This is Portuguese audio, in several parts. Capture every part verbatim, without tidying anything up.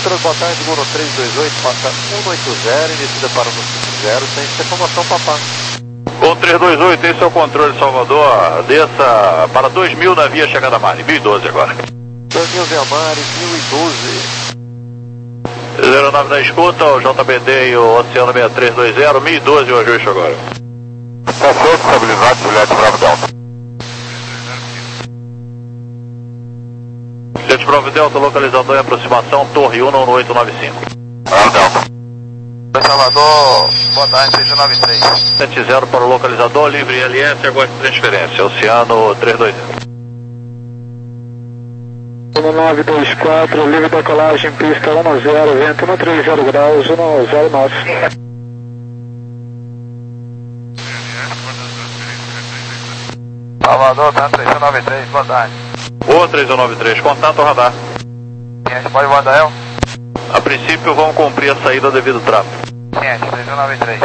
Controle, boa tarde, Mono três dois oito, passa um oito zero, descida para o cinco zero, sem informação, papá. Mono três dois oito, esse é o controle Salvador, desça para dois mil na via chegada Marne, mil e doze agora. dois mil Via Mares, mil e doze. zero nove na escuta, o J B D e o Oceano seis três dois zero, mil e doze o ajuste agora. Perfeito, estabilidade, Juliette Bravo Delta. Juliette Bravo Delta, localizador em aproximação, Torre um no oito nove cinco. Bravo Delta. Salvador, boa tarde, seis nove três. sete zero para o localizador, livre L S, aguarde transferência, Oceano três dois zero. um nove dois quatro, livre decolagem, pista um zero, vento um três zero graus, um zero nove. Salvador, tá três nove três, boa tarde. Boa três nove três, contato radar. Ciente, pode mandar eu? A princípio vão cumprir a saída devido ao tráfego. Ciente, três nove três.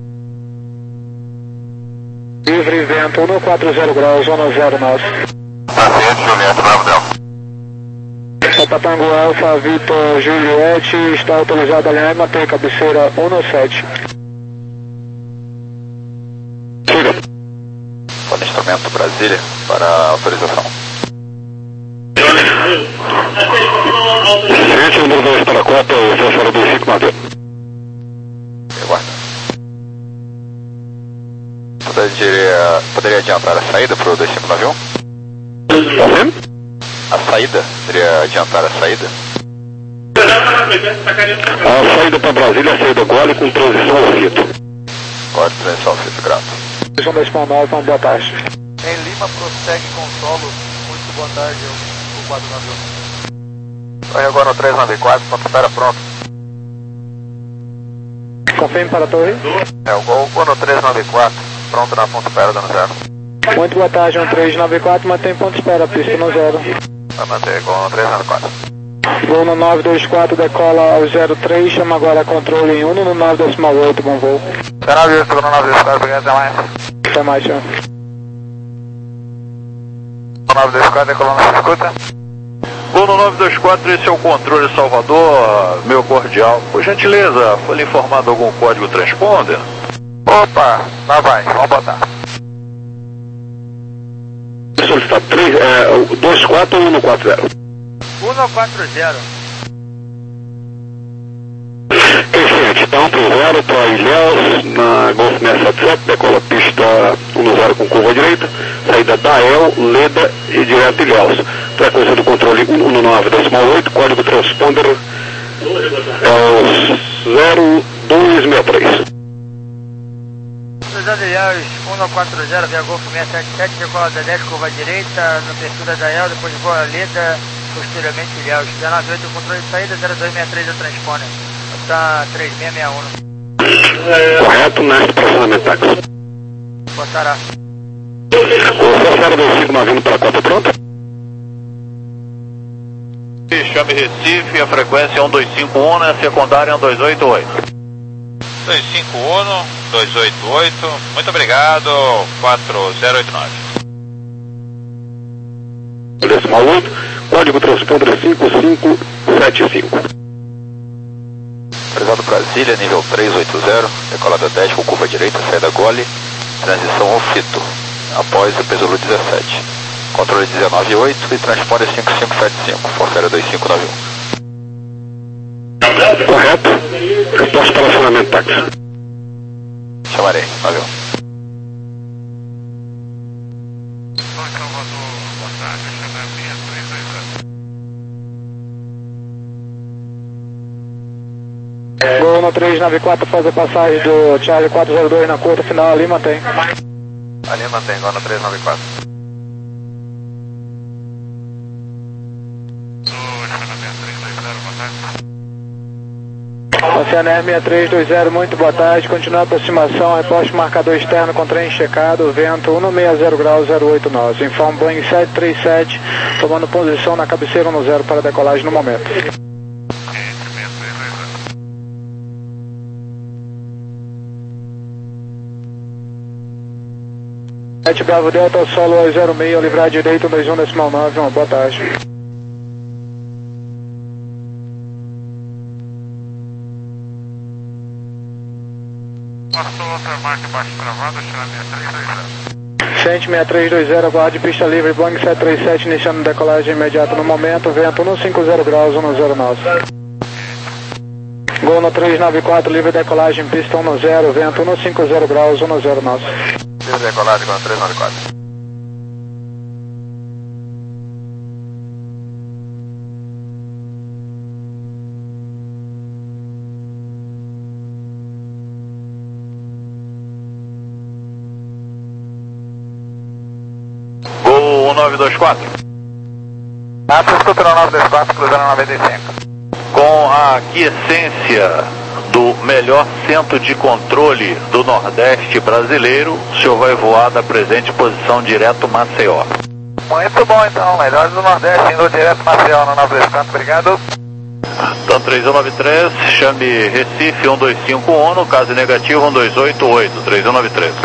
Livre vento um quatro zero graus, um zero nove. Paciente, Juliette Bravo Delta. Patango Alfa, Vitor Juliette, está autorizado a linha e mantém cabeceira um no sete. Siga. Pode instrumento Brasília para autorização. Ciente, número dois para a cota, o César dois cinco Madeira. Aguarda. Poderia, poderia adiantar a saída para o dois cinco nove um? Tá vendo? A saída? Poderia adiantar a saída? A saída para Brasília, a saída Gole com transição ao Fito. Gole, transição ao Fito, grato. São dois nove, uma boa tarde. Em Lima, prossegue com solo, muito boa tarde, o quatro nove um. Vai agora no três nove quatro, ponto espera pronto. Confirme para a torre. É, o gol, vou no três nove quatro, pronto na ponta espera, dando zero. Muito boa tarde, um três nove quatro, mantém ponto espera, pista no zero. Vai manter gol no três nove quatro. Voo no nove dois quatro, decola ao zero três, chama agora controle em um no nove decimal oito, bom voo. zero nove oito, no nove dois quatro, obrigado, até mais. Até mais, senhor. nove dois quatro, decolando, se escuta. Gol no nove dois quatro, esse é o controle Salvador, meu cordial. Por gentileza, foi lhe informado algum código transponder? Opa, lá vai, vamos botar. Solicitar três, é, dois quatro ou um quatro zero? um quatro zero. Excelente, então para o zero para Ilhéus, na Golf seis sete sete, decola pista um zero com curva direita, saída da El, Leda e direto Ilhéus. Frequência do controle um nove decimal oito, código transponder é o zero dois seis três. Cruzado Ilhéus, um quatro zero, via Golfo seis sete sete, decola da dez, curva direita, na abertura da El, depois voa a Leda, posteriormente Ilhéus. zero nove oito, controle de saída, zero dois seis três, é transponder. Está três seis seis um. Correto, neste processamento táxi. Botará. O César dois cinco nove um para a cota pronta? Chame Recife, a frequência é um dois cinco um, a secundária é um dois oito oito. dois cinco um, dois oito oito, muito obrigado, quatro zero oito nove. Decimal oito, código transponder cinco cinco sete cinco. Prezado Brasília, nível três oito zero, decolada dez com curva direita, saída Gole, transição ao Fito, após o Pesolo dezessete. Controle dezenove oito e transponder cinco cinco sete cinco, Força Aérea dois cinco nove um. Correto, resposta para acionamento táxi. Chamarei, valeu. Voo no três nove quatro, faz a passagem do Charlie quatro zero dois na curta final, ali mantém. Ali mantém, agora no três nove quatro. Oceano seis três dois zero, muito boa tarde, continua a aproximação, reposte marcador externo com trem checado, vento um seis zero graus zero oito nove. Informe Boeing sete três sete, tomando posição na cabeceira no zero para decolagem no momento. sete Bravo Delta, solo zero seis, livrar direito dois um decimal nove, uma boa tarde. Passou outra marca baixo travada, chama seis três dois zero. Cente seis três dois zero, aguarde pista livre, Boeing sete três sete, iniciando decolagem imediata no momento, vento cento e cinquenta graus, cento e nove. Gol no três nove quatro, livre decolagem, pista cem, vento cento e cinquenta graus, cento e nove. Livre decolagem com três nove quatro. Gol um nove dois quatro. Massa, escuta no nove dois quatro, cruzando noventa e cinco. Com a aquiescência do melhor centro de controle do Nordeste brasileiro, o senhor vai voar da presente posição direto Maceió. Muito bom então, melhores do Nordeste, indo direto Maceió no nove dois quatro, obrigado. Então três um nove três, chame Recife um dois cinco um, caso negativo um dois oito oito, três um nove três.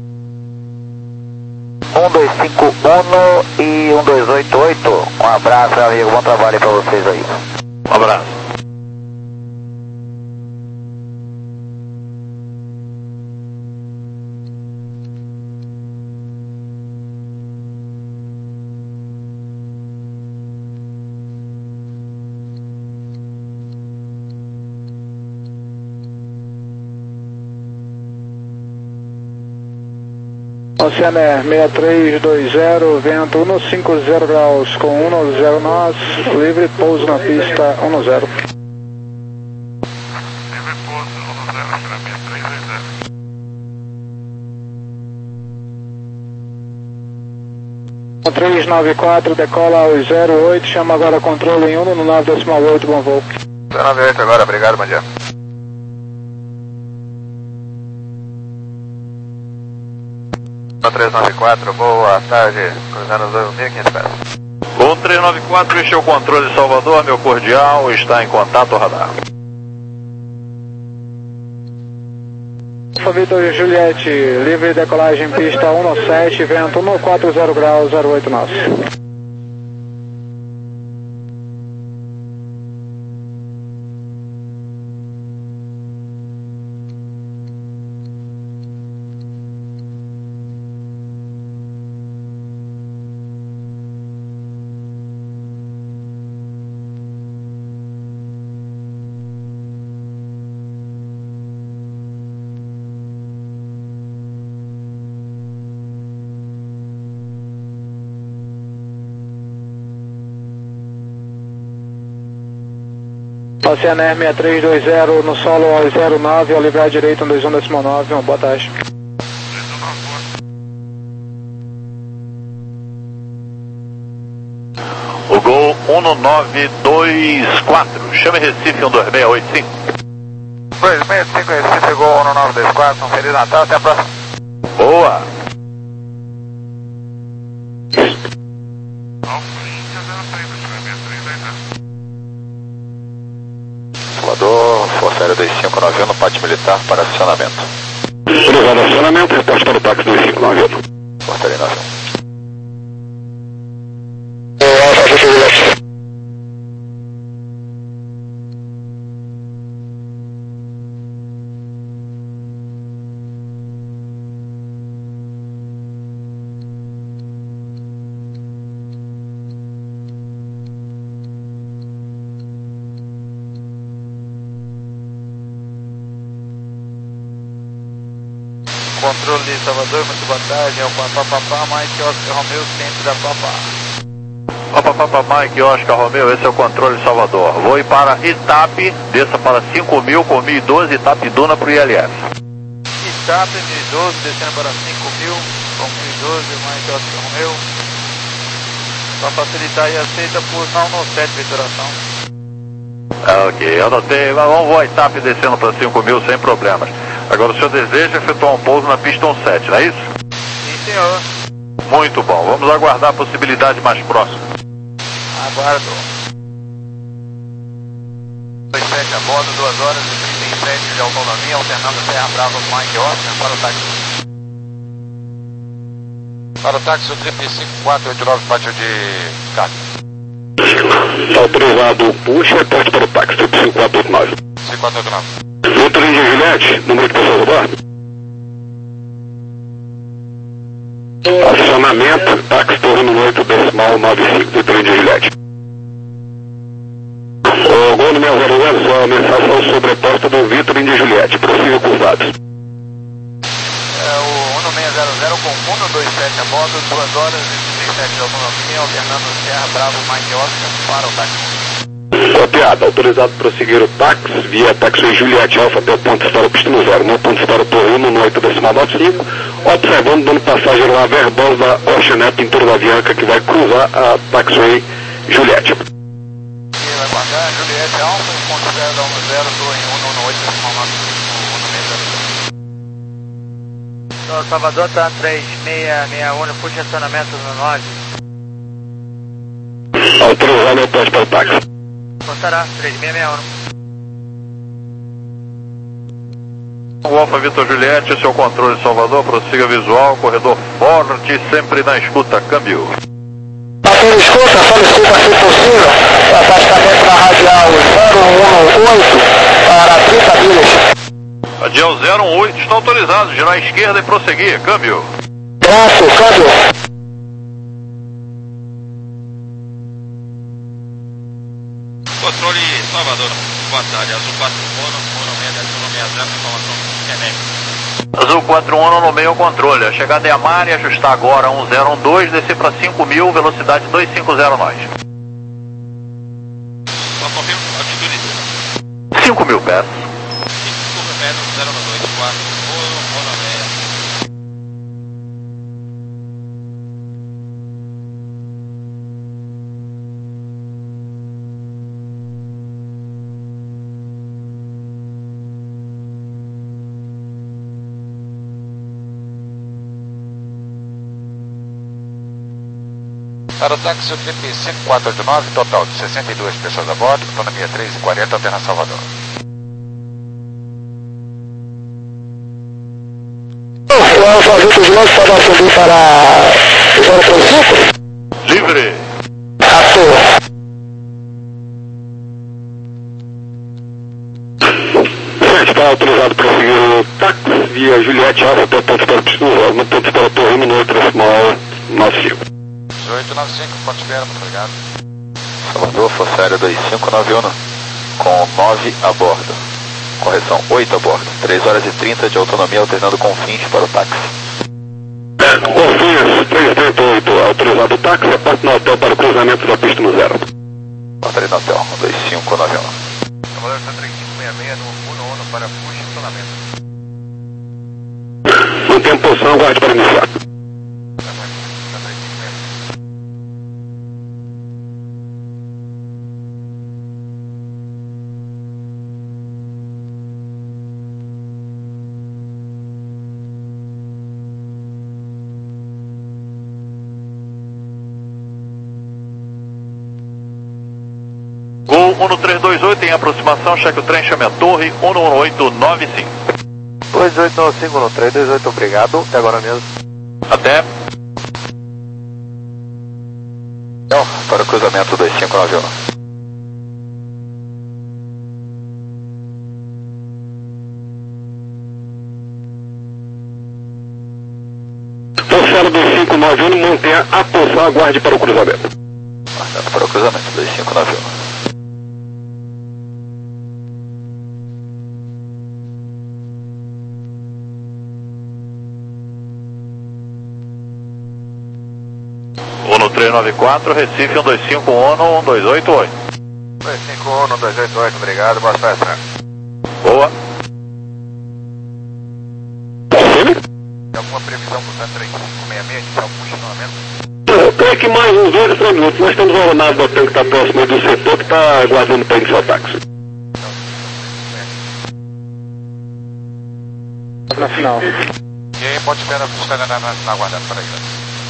um dois cinco um e um dois oito oito, um abraço, meu amigo, bom trabalho para vocês aí. Um abraço. Oceaner seis três dois zero, vento cento e cinquenta graus com cento e nós, livre pouso na pista cem. Livre pouso cem, chama seis três dois zero. três nove quatro, decola aos zero oito, chama agora controle em um no nove decimal oito, bom voo. zero nove oito agora, obrigado, bom dia. três nove quatro, boa tarde, cruzando dois mil e quinhentos pés. Gol três nove quatro, este é o controle de Salvador, meu cordial, está em contato radar. Vitor Juliette, livre decolagem pista cento e sete, vento cento e quarenta graus, zero oito nós. Oceaner seis três dois zero, no solo ao zero nove, ao livrar direito um dois um decimal nove, uma boa tarde. O gol um nove dois quatro, chame Recife um dois seis oito cinco. dois seis cinco Recife, gol um nove dois quatro, um Feliz Natal, até a próxima. Boa! Salvador, Força Aérea dois cinco nove um no pátio militar para acionamento. Obrigado, acionamento, reporte para o táxi dois cinco nove um. Força Aérea nove um. Controle de Salvador, muito boa tarde, é o Papapá, Mike Oscar Romeu, centro da Papá. Papapá, Mike Oscar Romeu, esse é o controle de Salvador. Voe para Itape, desça para cinco mil com mil e doze, Itapiduna para o I L S. Itape, mil e doze, descendo para cinco mil, com mil e doze, Mike Oscar Romeu. Para facilitar aí, aceita por não no sete, vituração. Ah, ok, anotei, vamos voar Itape descendo para cinco mil sem problemas. Agora o senhor deseja efetuar um pouso na pista dezessete, não é isso? Sim, senhor. Muito bom, vamos aguardar a possibilidade mais próxima. Aguardo. dois sete a bordo, duas horas e trinta e sete de autonomia, alternando Serra Brava com Mike Oscar para o táxi. Para o táxi, o triplo cinco quatro oito nove, pátio de carga. Autorizado push, reporte para o táxi, triplo cinco quatro oito nove. cinco quatro oito nove. Vitor de Juliette, número de pessoas a bordo? Acionamento, táxi Torre no oito decimal nove cinco, do trem de Juliette. O Gol número zero zero, sua mensagem sobre a porta do Vitor de Juliette, prossiga com os dados. É o um seis zero zero com um dois sete a bordo, duas horas e trinta e sete de autonomia, alternando Serra Bravo Mike Oscar para o táxi. Copiado, autorizado prosseguir o táxi via táxi Juliette Alfa até o ponto de pista no zero, no ponto de para Torre no oito decimal nove cinco, observando dando passagem lá verbal da Oceanet em Torre da Avianca que vai cruzar a táxi Juliette. Vai guardar Juliette Alfa, ponto zero um zero, Torre um no oito decimal nove cinco, um seis zero zero. Então, Salvador está três seis seis um, puxa acionamento no nove. Autorizado o teste para o táxi. Contará, três seis seis um. O Alfa Vitor Juliette, seu controle de Salvador, prossiga visual, corredor forte, sempre na escuta, câmbio. Bateu escuta, só escuta se possível, afastamento da radial zero um oito para trinta milhas. Radial zero um oito está autorizado, girar à esquerda e prosseguir, câmbio. Traço, câmbio. Controle Salvador, boa tarde, Azul quatro um, Mono seis seis zero, informação Enem. Azul quatro um no meio controle, a chegada é a mar e ajustar agora um zero um dois, descer para cinco mil, velocidade dois cinco zero nós. Só confirmo, altitude cinco mil pés. cinco metros, zero dois quatro, Mono, Mono seis. Para o táxi U T P cinco quatro oito nove, total de sessenta e duas pessoas a bordo, autonomia três e quarenta, Alterna Salvador. O Alfa Vitor Juliette pode acender para zero três cinco? Livre. Ator. Está autorizado para seguir o táxi via Juliette Alfa até o ponto para o no ponto para Torre no oito decimal nove cinco. dezoito nove cinco, ponto espera, muito obrigado. Salvador, Força Aérea dois cinco nove um, com nove a bordo. Correção, oito a bordo. três horas e trinta de autonomia, alternando confins para o táxi. Confins três trinta e oito, autorizado o táxi, a parte no hotel para o cruzamento da pista no zero. Porta ali no hotel, dois cinco nove um. Salvador está três cinco seis seis no um um para puxa acionamento. Mantém posição, aguarde para iniciar. Gol um três dois oito em aproximação, cheque o trem, chame a torre um um oito nove cinco. dois oito nove cinco no três dois oito, obrigado, até agora mesmo. Até. Não, para o cruzamento dois cinco nove um. Força dois cinco nove um, mantenha a posição, aguarde para o cruzamento. Marcado para o cruzamento dois cinco nove um. Uno três nove quatro, Recife um dois cinco um um dois oito oito. dois cinco um, dois oito oito, obrigado, boa tarde. Boa. Tem alguma previsão para o três cinco seis seis, iniciar o puxa acionamento? Eu creio que mais uns dois a três minutos. Nós temos o aeronave do hotel que está próximo aí do setor que está aguardando para iniciar o táxi. Na final. E aí, ponto espera, está na, na, na aguardando para aí.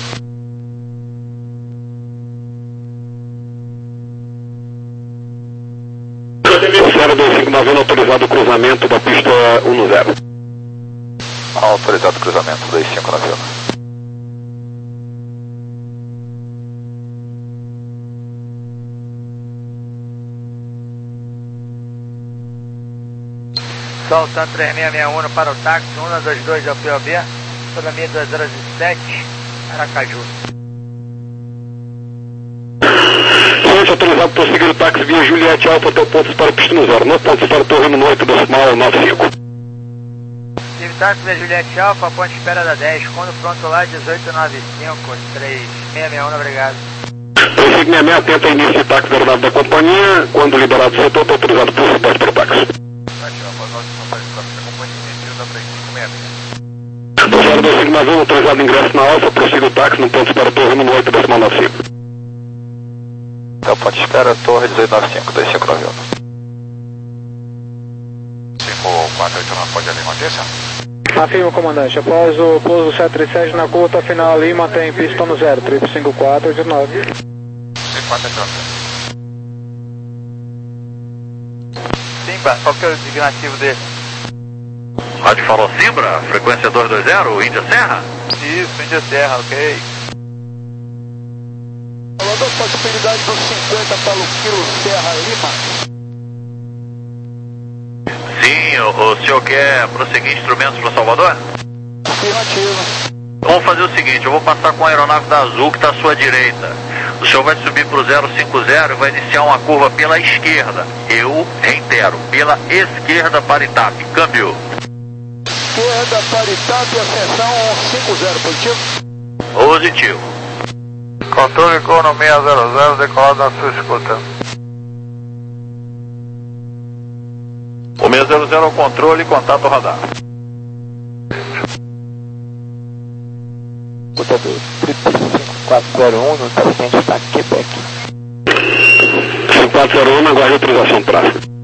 zero dois cinco nove um, autorizado o cruzamento da pista um zero. Autorizado o cruzamento dois cinco nove um. Solta três seis seis um para o táxi, um dois dois ao P O B, autonomia duas horas e sete, Aracaju. Gente, autorizado por seguir o táxi via Juliette Alfa até o ponto para pista no zero. No ponto para Torre no oito decimal nove cinco. Tive táxi via Juliette Alfa, ponte espera da dez. Quando pronto lá, dezoito noventa e cinco, três seis seis um, obrigado. três cinco seis seis, atento ao início de táxi aeronáutico da companhia. Quando liberado do setor, está autorizado por suporte para o táxi. do zero dois cinco nove um, autorizado ingresso na Alfa, prossiga o táxi no ponto para Torre no oito decimal nove cinco. Então, ponte espera, Torre dezoito noventa e cinco, dois cinco nove um. cinco quatro oito nove, pode ali manter, senhor? Afirma, comandante. Após o pouso sete três sete na curta final ali, mantém pista no zero, triplo cinco quatro oito nove. cinco quatro oito nove. Simba, qual que é o designativo dele? Rádio falou Simbra, frequência duzentos e vinte, Índia Serra? Isso, Índia Serra, ok. Falando a possibilidade dos cinquenta para o quilo Serra Lima. Sim, o, o senhor quer prosseguir instrumentos para Salvador? Afirmativo. Vamos fazer o seguinte, eu vou passar com a aeronave da Azul que está à sua direita. O senhor vai subir para o zero cinco zero e vai iniciar uma curva pela esquerda. Eu reitero, pela esquerda para Itape. Câmbio. Esquerda para Itape, ascensão cinco zero, positivo? Positivo. Controle Corno seis zero zero, decolado na sua escuta. O seis zero zero ao controle, contato radar. Escuta do Trip cinco quatro zero um, no paciente está Quebec. cinco quatro zero um, aguarde autorização de tráfego.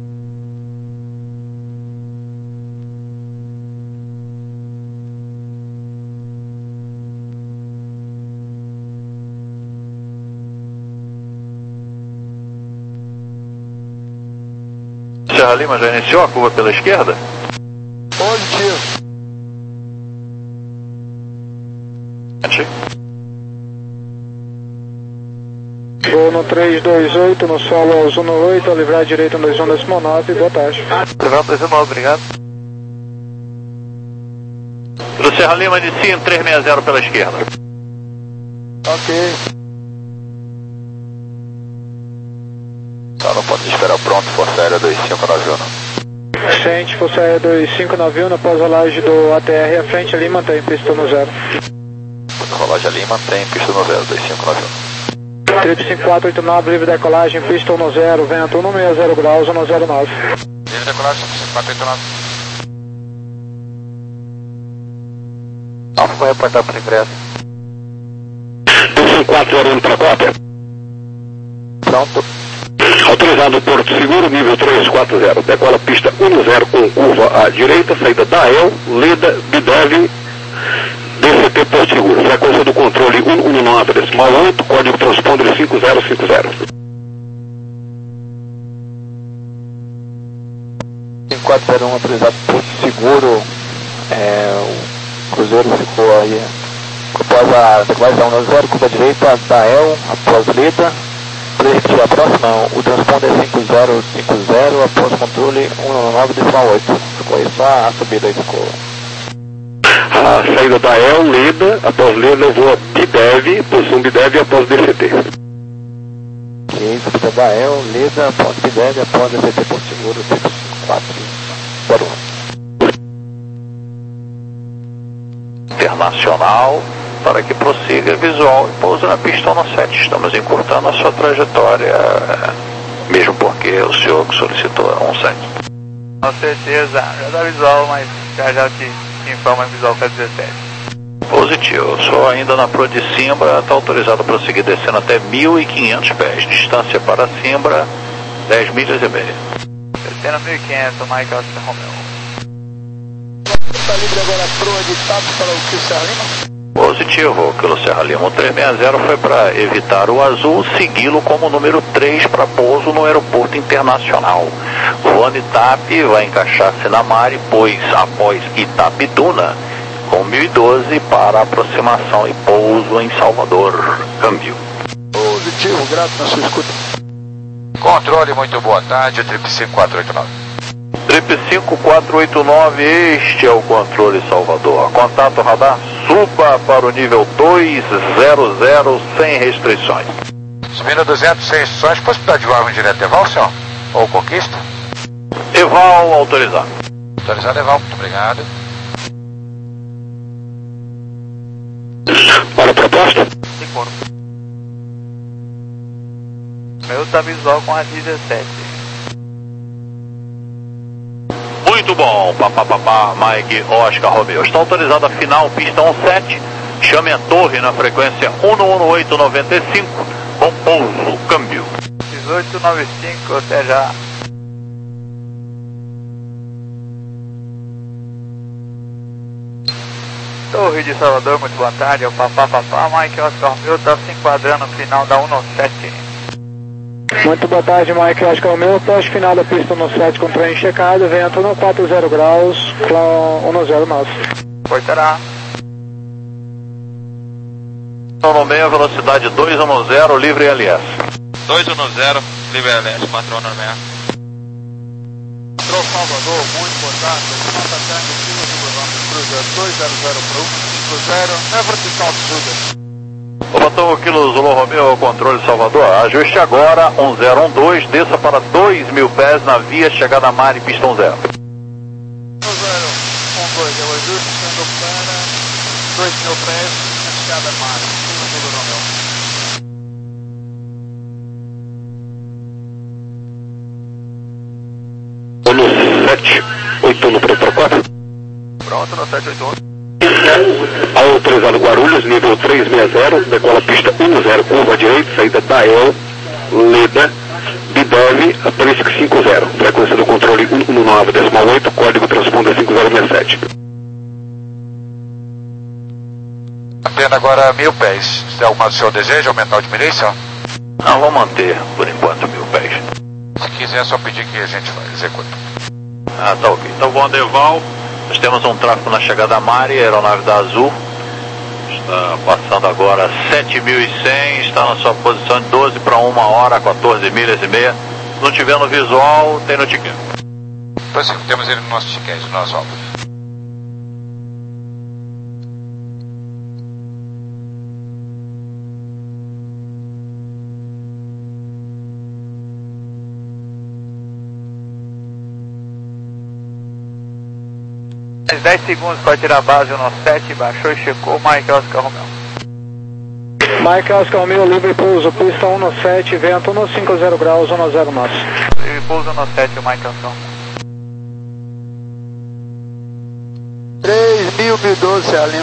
Serra Lima já iniciou a curva pela esquerda? Positivo. Vou no três dois oito, no solo azul no oito, a livrar direito no dois um decimal nove, boa tarde. Livrar dois um nove, obrigado. Do Serra Lima inicia em trezentos e sessenta pela esquerda. Ok. Então, não pode esperar pronto, Força Aérea dois cinco nove um. Sente, Força Aérea dois cinco nove um, na pós-rolagem do A T R à frente ali, mantém pista no zero. Rolagem ali, mantém pista no zero, dois cinco nove um. Trip cinco quatro oito nove, livre decolagem, pista no zero, vento um seis zero graus, um zero nove. Livre decolagem, cinco quatro oito nove. Alfa, vou reportar para o ingresso. cinco quatro zero um para a cópia. Pronto. Autorizado Porto Seguro, nível três quatro zero. Decola pista um zero com curva à direita, saída da A E L, Leda, Bidev, D C T Porto Seguro. Frequência do controle cento e dezenove decimal oito, código transponder cinco zero cinco zero. cinco quatro zero um, autorizado Porto Seguro. É, o cruzeiro ficou aí após a decolagem um zero, curva direita da A E L, após Leda. A próxima, o transponder é cinco zero cinco zero, após controle cento e dezenove decimal oito. Ficou aí só a subida aí ficou. A saída da A E L, Leda, após Leda levou a Bidev, posição Bidev após D C T. Ok, subida da A E L, Leda, após Bidev, após D C T Porto Seguro, cinco quatro zero um. Internacional, para que prossiga visual e pouso na pista no sete. Estamos encurtando a sua trajetória, mesmo porque o senhor que solicitou um sete. Com certeza, já dá visual, mas já já te, te informa em visual para dezessete. Positivo, o senhor ainda na Pro de Simbra está autorizado a prosseguir descendo até mil e quinhentos pés. Distância para Simbra, dez milhas e meia. Descendo mil e quinhentos, Mike Oscar Romeo. Está livre agora a proa de Itape para o Quilo Serra Lima? Positivo, Quilo Serra Lima. O trezentos e sessenta foi para evitar o azul, segui-lo como número três para pouso no aeroporto internacional. Voando Itape vai encaixar-se na Mare, pois após Itapituna, com mil e doze para aproximação e pouso em Salvador. Câmbio. Positivo, grato na sua escuta. Controle, muito boa tarde, Trip cinco quatro oito nove. Trip cinco quatro oito nove, este é o controle Salvador. Contato radar suba para o nível dois zero zero sem restrições. Subindo duzentos, sem restrições, possibilidade de voar em direto Eval, senhor? Ou Conquista? Eval autorizado. Autorizado Eval, muito obrigado. Olha a proposta. Seguro. Meu tá visual com a dezessete. Muito bom, papapá, Mike Oscar Romeo. Está autorizada a final, pista um sete. Chame a torre na frequência um um oito nove cinco. Com pouso, câmbio. dezoito noventa e cinco, até já. Torre de Salvador, muito boa tarde. É o Papá Papá, Mike Oscar Romeo está se enquadrando no final da um sete. Muito boa tarde, Mike Oscar Romeo. Teste final da pista um sete com trem checado. Vento no quatro zero graus, um zero nosso. Portará. No meio, velocidade dois um zero, livre L S. dois um zero, livre L S, patrão no meio. Patrão Salvador, muito boa tarde. Nota Tango, Kilo de Burlando, Cruzeiro dois zero zero para um cinco zero, Never South Sugar. O batom Kilo Zulu Romeo, controle Salvador. Ajuste agora, um zero um dois, desça para dois mil pés na via chegada a Mari, pista um zero. um zero um dois, eu ajuste sendo para dois mil pés na chegada a Mari, Kilo Zulu Romeo. No sete oito um para quatro. Pronto, no sete oito um. Autorizado Guarulhos, nível trezentos e sessenta, decola pista um zero, curva direita, saída da El, Leda, Bidev, Aprisco cinco zero, frequência do controle um um nove decimal oito, código transponder cinco zero seis sete. Mantendo agora mil pés. Se alguma do senhor deseja aumentar o diminuição? Não, vou manter, por enquanto, mil pés. Se quiser, é só pedir que a gente executa. Ah, tá ok. Então, bom, Deval. Nós temos um tráfego na chegada a Mari, aeronave da Azul. Está passando agora sete mil e cem, está na sua posição de doze para uma hora, quatorze milhas e meia. Se não tiver no visual, tem no ticket. Então, sim, temos ele no nosso ticket, no nosso alvo. Mais dez segundos para tirar a base no sete, baixou e checou, Mike Oscar Romeo. Mike Oscar Romeo, livre pouso, pista um sete, vento no cinco zero graus, um zero nosso. Livre pouso no sete, o Mike Oscar Romeo. três mil e doze, Alinho.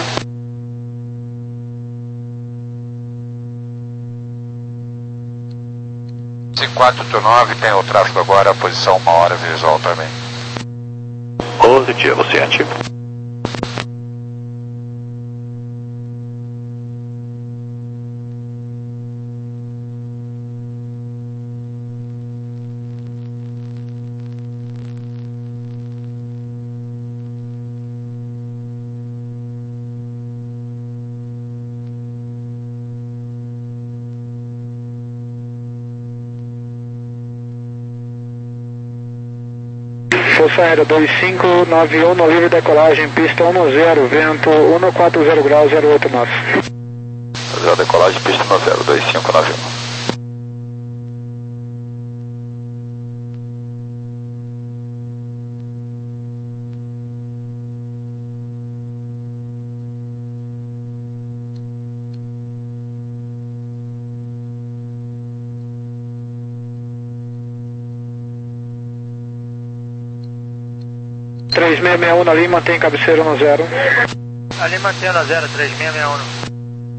cinco quatro oito nove, tem o tráfego agora, posição uma hora, visual também. Positivo, científico. Força Aérea dois cinco nove um, no livre decolagem, pista um zero, vento um quatro zero graus, zero oito nosso. Fazer decolagem, pista um zero, dois cinco nove um. três seis seis um na linha, mantém cabeceira no zero. Ali mantendo a zero, três seis seis um.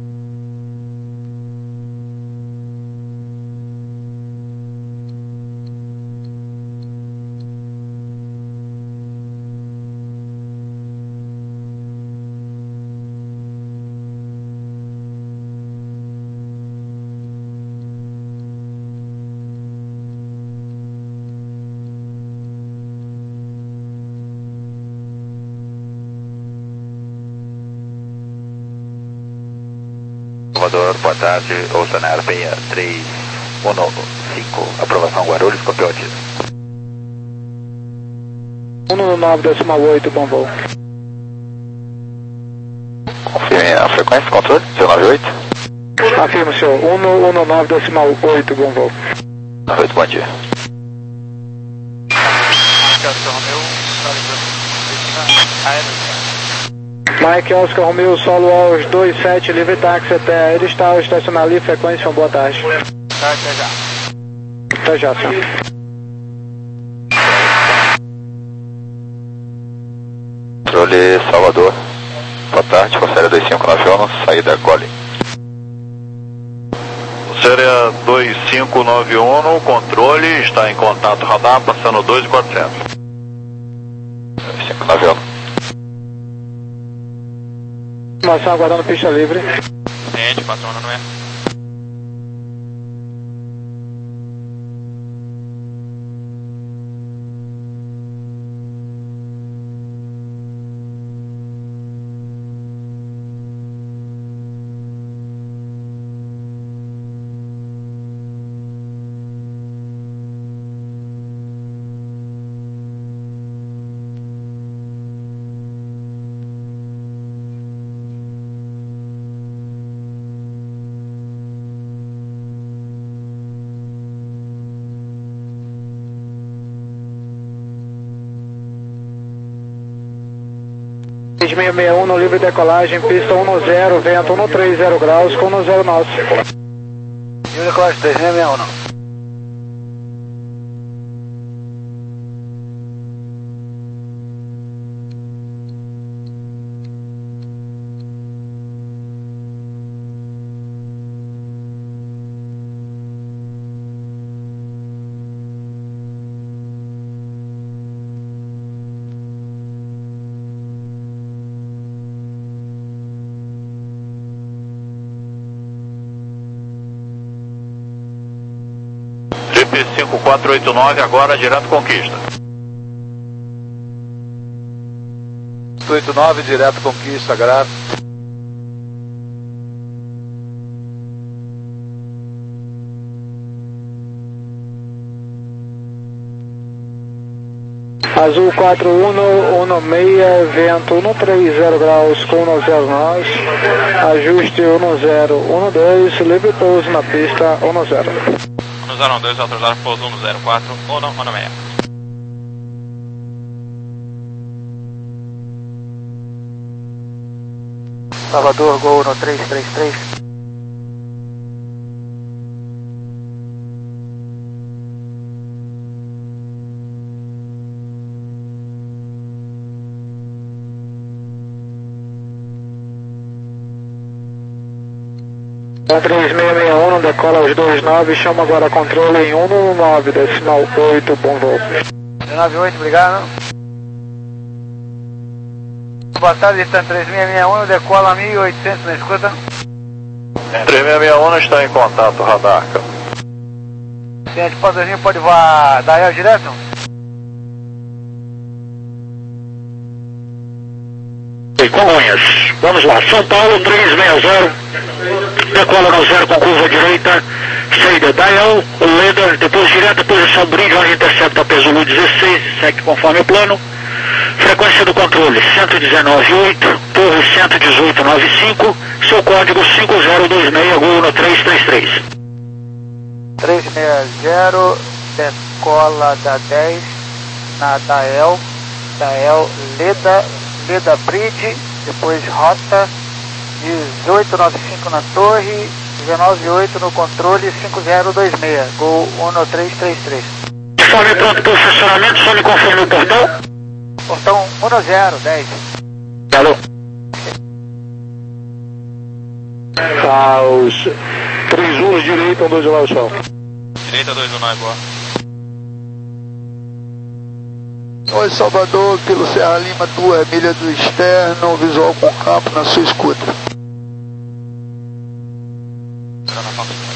Salvador, boa tarde, ouça na Arpenha três um cinco, aprovação Guarulhos, copiou um nove decimal oito, bom voo. Confirme a frequência, controle, zero nove oito. Afirma, senhor. um um nove decimal oito, bom voo. nove oito, bom dia. Marcação Romeu, Mike Oscar Romeo, solo aos dois sete, livre táxi até Aeristal, estacionar ali, frequência, boa tarde. Tá, até já. Até já, senhor. Controle Salvador, boa tarde, Forçaria dois cinco nove um, saída Gole. Série dois cinco nove um, controle, está em contato radar, passando dois mil e quatrocentos. dois cinco nove um. Informação aguardando pista livre. Entende, patrona, não é? seis seis seis um no livre decolagem, pista um zero, vento um três zero graus com um zero nosso. Livre decolagem seis seis seis um. cinco quatro oito nove, agora direto Conquista. oito nove, direto Conquista, grato. Azul quatro um um seis, vento um três zero graus com um zero nós, ajuste um zero um dois, livre pouso na pista um zero. um zero um dois, autorizado pouso um zero quatro, ou não, ou não é. Salvador, Gol no três três três. três seis seis um, decola os dois nove, chama agora controle em um nove decimal oito, bom voo. nove oito, obrigado. Boa tarde, distante três seis seis um, decola mil e oitocentos, na escuta. três seis seis um está em contato radar. Gente, padrãozinho pode voar da Ael direto? E Congonhas, vamos lá, São Paulo três seis zero, decola no zero com curva direita, saída Dial, Leda, depois direto, posição brilho, onde intercepta peso Lu dezesseis, segue conforme o plano, frequência do controle cento e dezenove ponto oito, torre cento e dezoito ponto noventa e cinco, seu código cinco zero dois seis, Gol no três três três. três seis zero, decola da dez, na Dael, Dael, Leda, Leda Bridge, depois rota dezoito nove cinco na torre, dezenove oito no controle, cinco zero dois seis, Gol um três três três. Informe pronto para o estacionamento, só me confirme o portão. Portão um zero dez. Alô? Aos três um direita, um dois lá o chão. Direita dois um nove, boa. Oi, Salvador, Kilo Serra Lima, tua milha do externo, visual com campo na sua escuta. Tá na